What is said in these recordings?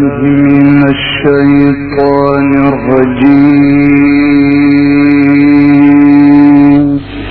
من الشيطان الرجيم.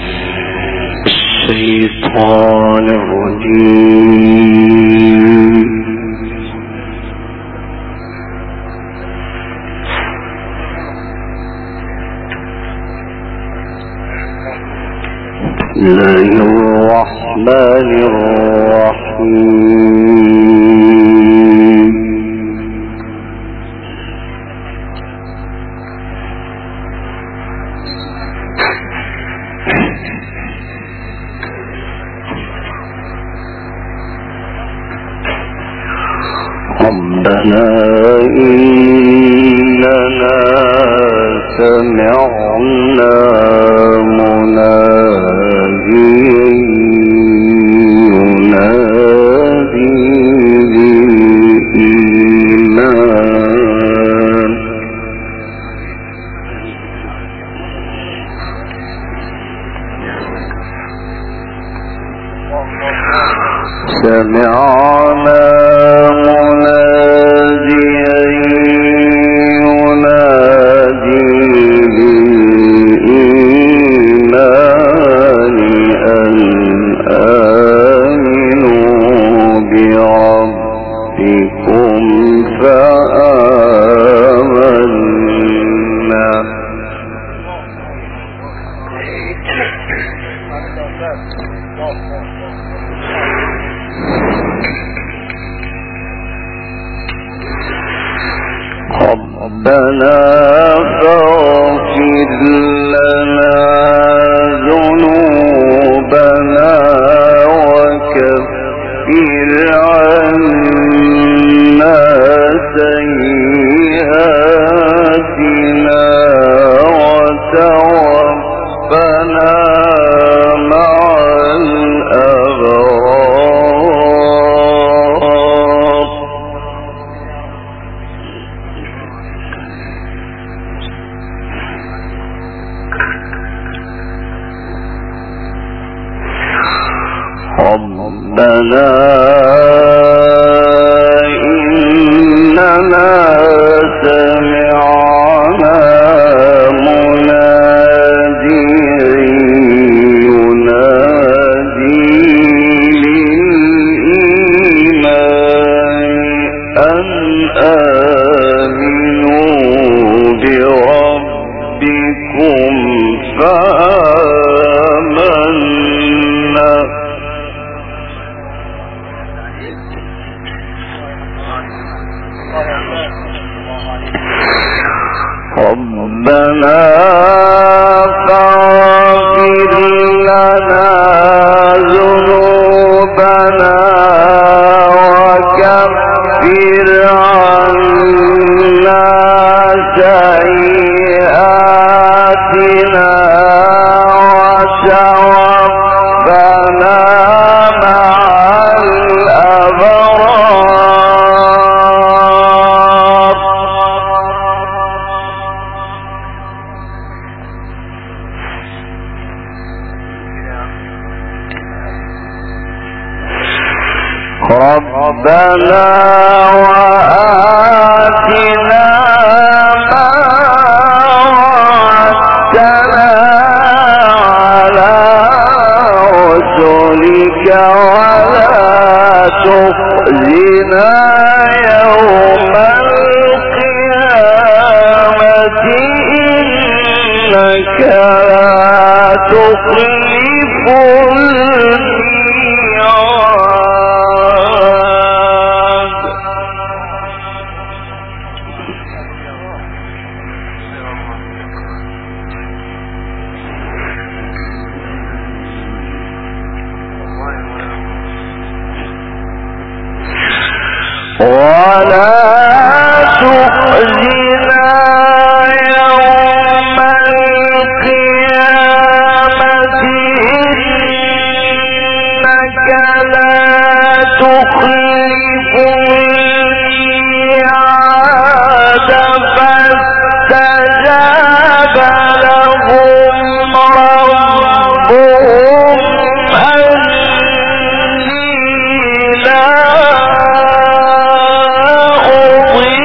الشيطان الرجيم. الله الرحمن الرحيم. ربنا إننا سمعنا مناديا ينادي بالإيمان سمعنا مناديا ينادي بالإيمان أن آمنوا بربكم فآمنا. ربنا فاغفر لنا ذنوبنا وكفر عنا سيئاتنا وتوفنا مع الأبرار. ربنا إننا سمعنا مناديا ينادي للإيمان أن آمنوا بربكم فآمنا. ربنا فاغفر لنا ذنوبنا وكفر عنا سيئاتنا وتوفنا مع الأبرار. ربنا وآتنا ما وعدتنا على رسلك ولا تخزنا يوم القيامة إنك لا تخلف ولا تخزنا يوم القيامة إنك لا تخلف الميعاد. فاستجاب لهم ربهم أني لا أضيع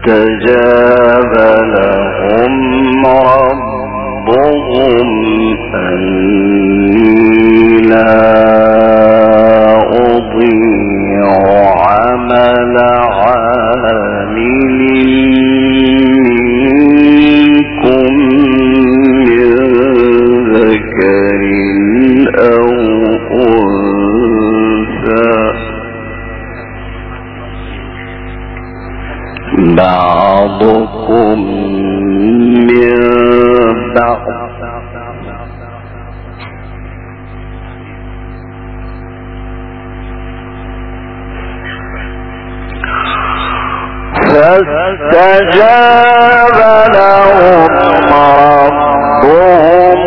فاستجاب لهم ربهم أني لا أضيع عمل عامل منكم من ذكر أو أنثى بعضكم من بعض فاستجاب لهم ربهم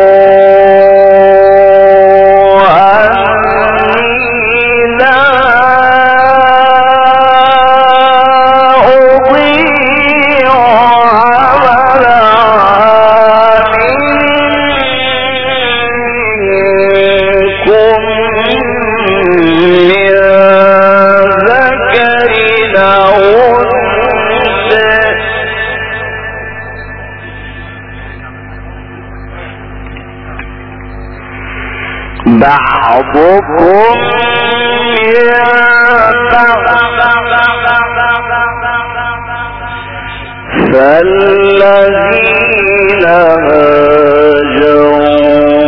بعضكم فالذين هاجروا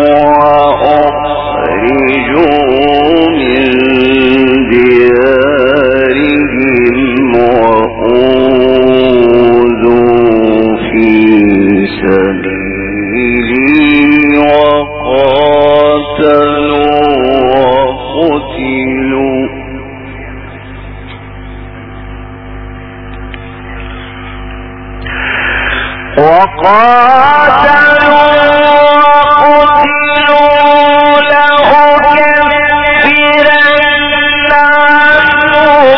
وأخرجوا من ديارهم وأوذوا في سبيلي وقاتلوا وقتلوا لأكفرن عنهم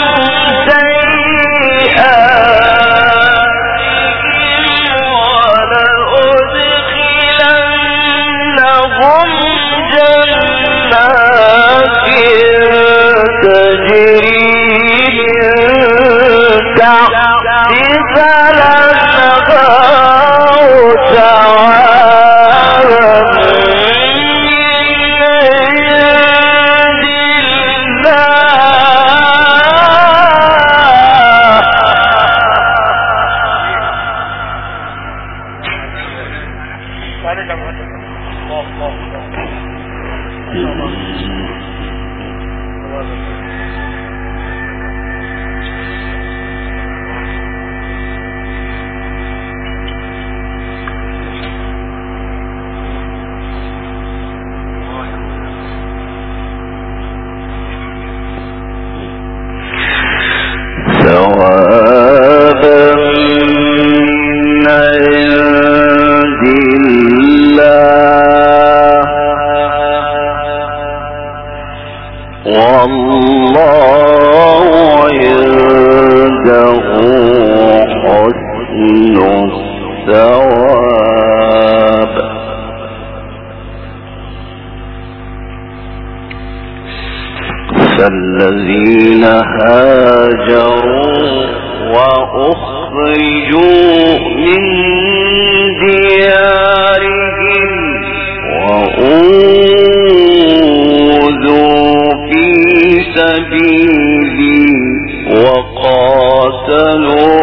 سيئاتهم ولأدخلنهم جنات تجري من تحتها فالذين هاجروا وأخرجوا من ديارهم وأوذوا في سبيلي وقاتلوا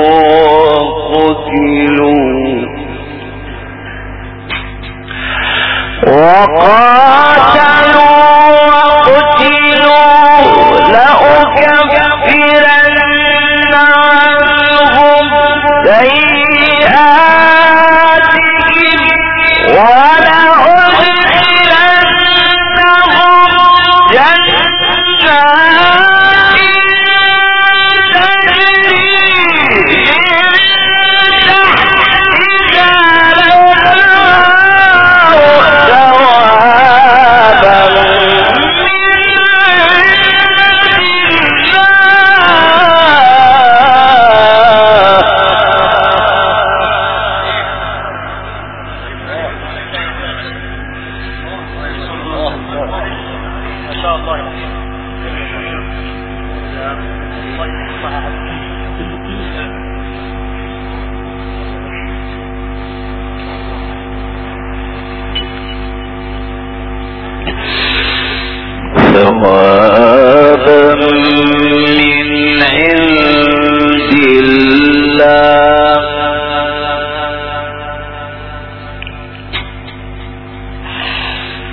لأكفرن عنهم سيئاتهم ولأدخلنهم جنات تجري من تحتها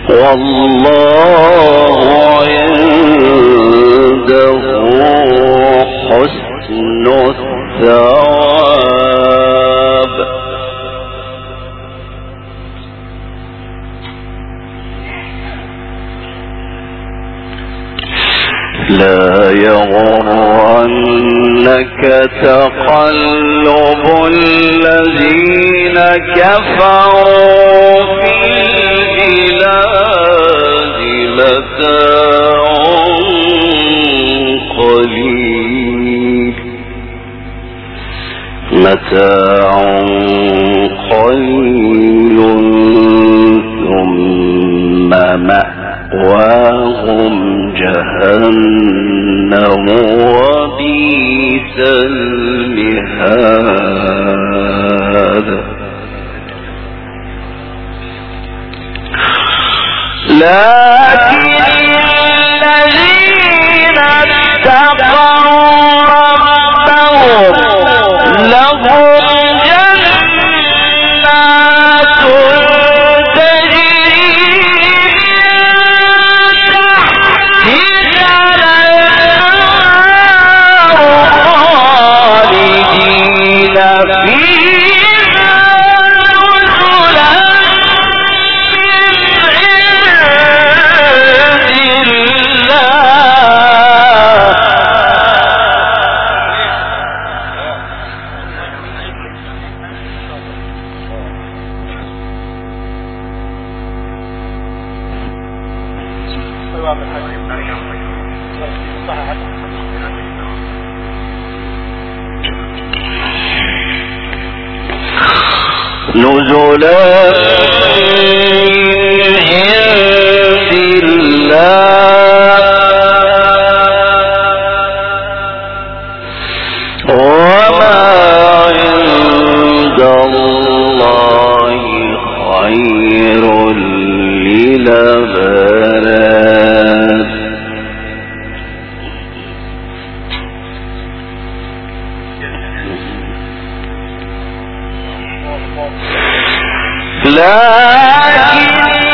والله عنده حسن الثواب. لا يغرنك تقلب الذين كفروا في البلاد، متاع قليل ثم مأواهم جهنم وبئس المهاد. لكن الذين اتقوا ربهم لهم جنات تجري من تحتها خالدين فيها نزلا نزلا من عند الله وما عند الله خير للأبرار. لكن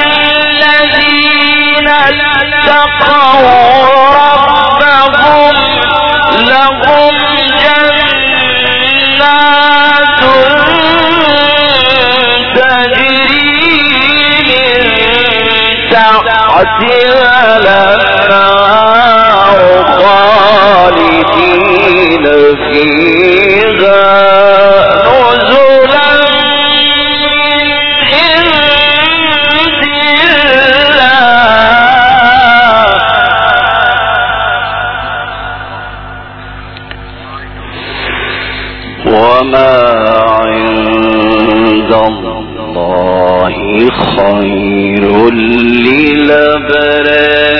الذين اتقوا ربهم لهم جنات تجري من تحتها الأنهار خالدين فيها نزلا وما عند الله خير للأبرار.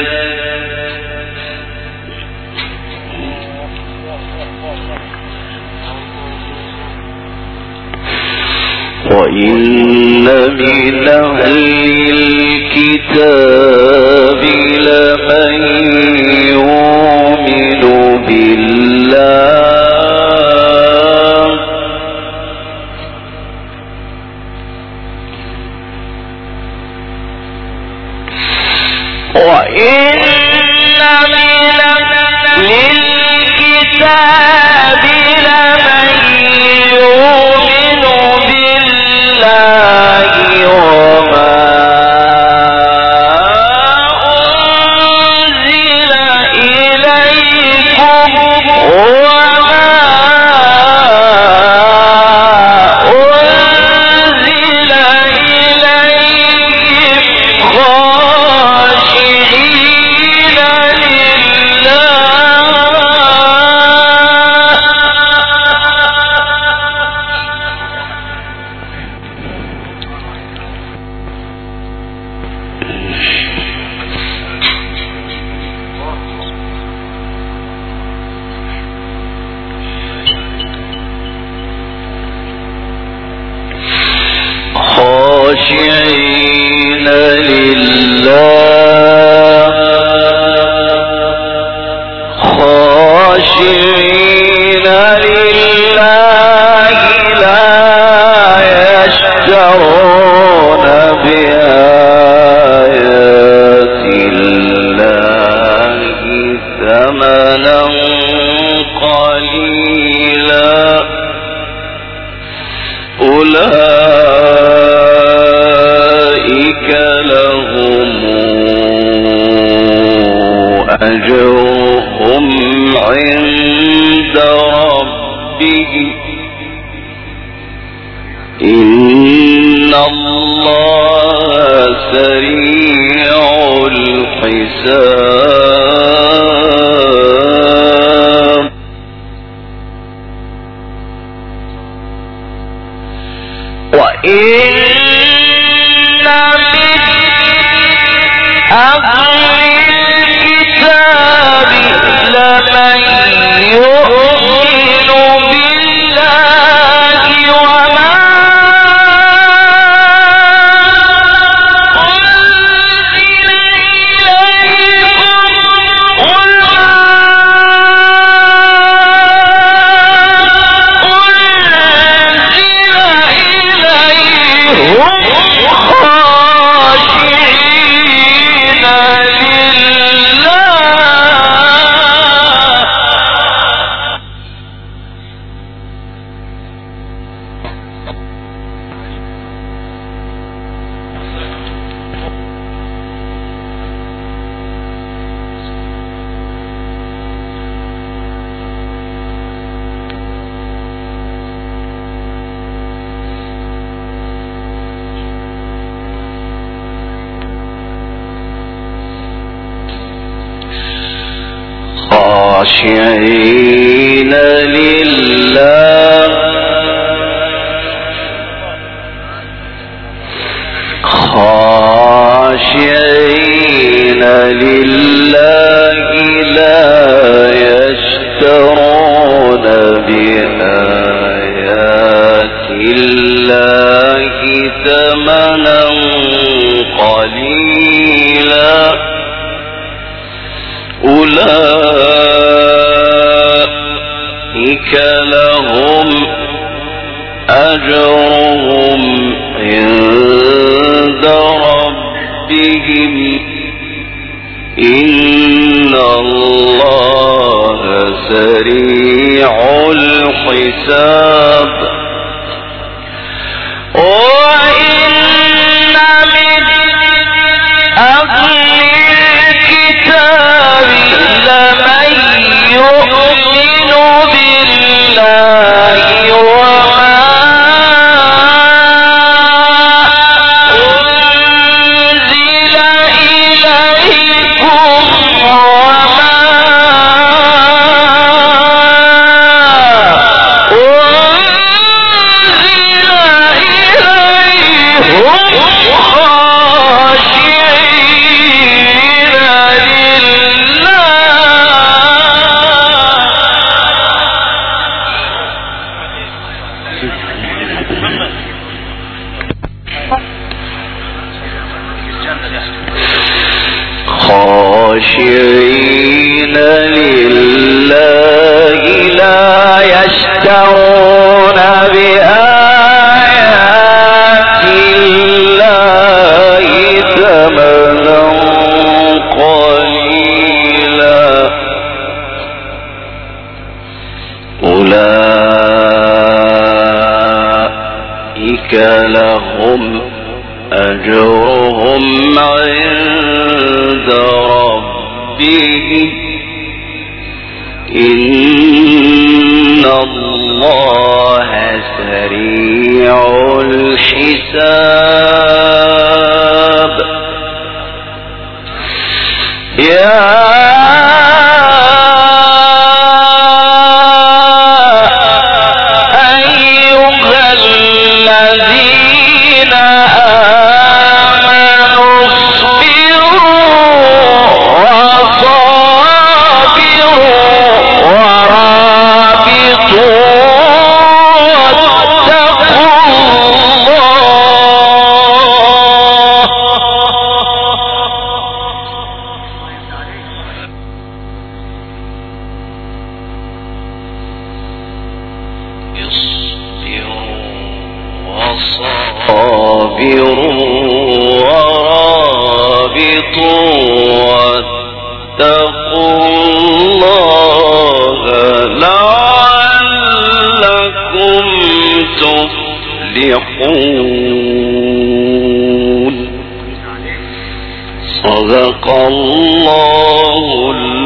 وإن من أهل الكتاب لمن يؤمن بالله وإن من أهل الكتاب لمن يؤمن بالله وما أنزل إليكم وما أنزل إليهم خاشعين لله لهم أجرهم عند ربهم إن الله سريع الحساب وإن من أهل الكتاب لمن يؤمن بالله وما أنزل إليكم وما أنزل إليهم خاشعين لله خاشعين لله خاشعين لله لا يشترون بآيات الله ثمنا قليلا أولئك لهم أجرهم عند ربهم إن الله سريع الحساب وإن من أهل الكتاب لمن يؤمن بالله وما أنزل إليكم وما أنزل إليهم خاشعين لله خاشعين لله لا يشترون بآيات الله ثمنا قليلا أولئك لهم أجرهم عند ربهم إن الله سريع الحساب يا أيها الذين آمنوا اصبروا وصابروا ورابطوا واتقوا صابروا ورابطوا واتقوا الله لعلكم تفلحون صدق الله